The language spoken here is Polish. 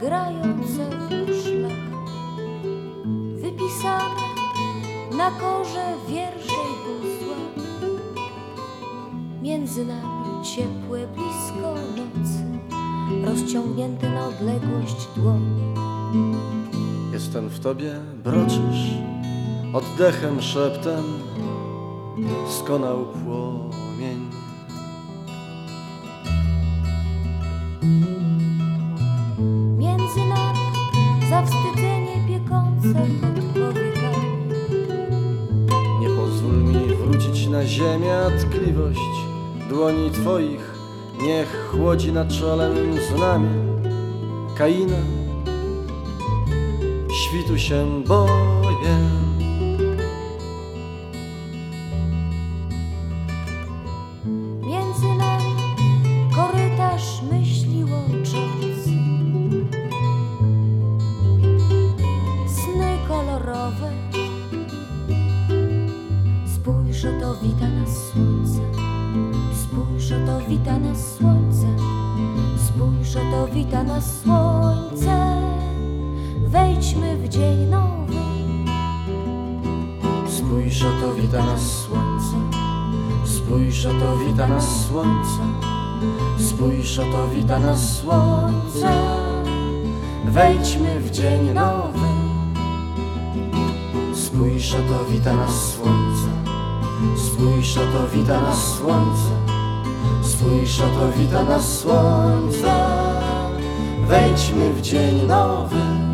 grające w szlach, wypisane na korze wiersze i gusła. Między nami ciepłe blisko nocy, rozciągnięte na odległość dłoni. Jestem w tobie, broczysz oddechem, szeptem, skonał płomień. Między nami zawstydzenie piekące pod powiekami. Nie pozwól mi wrócić na ziemię, a tkliwość dłoni twoich niech chłodzi na czole mym znamie. Kaina, świtu się boję. Między nami korytarz myśli łączący, sny kolorowe. Spójrz, oto wita nas słońce. Spójrz, oto wita nas słońce. Spójrz, oto wita nas słońce. Wejdźmy w dzień nowy. Spójrz, oto wita nas słońce. Spójrz, oto wita nas słońce. Spójrz, oto wita nas słońce. Wejdźmy w dzień nowy. Spójrz, oto wita nas słońce. Spójrz, oto wita nas słońce. Spójrz, oto wita nas słońce. Wejdźmy w dzień nowy.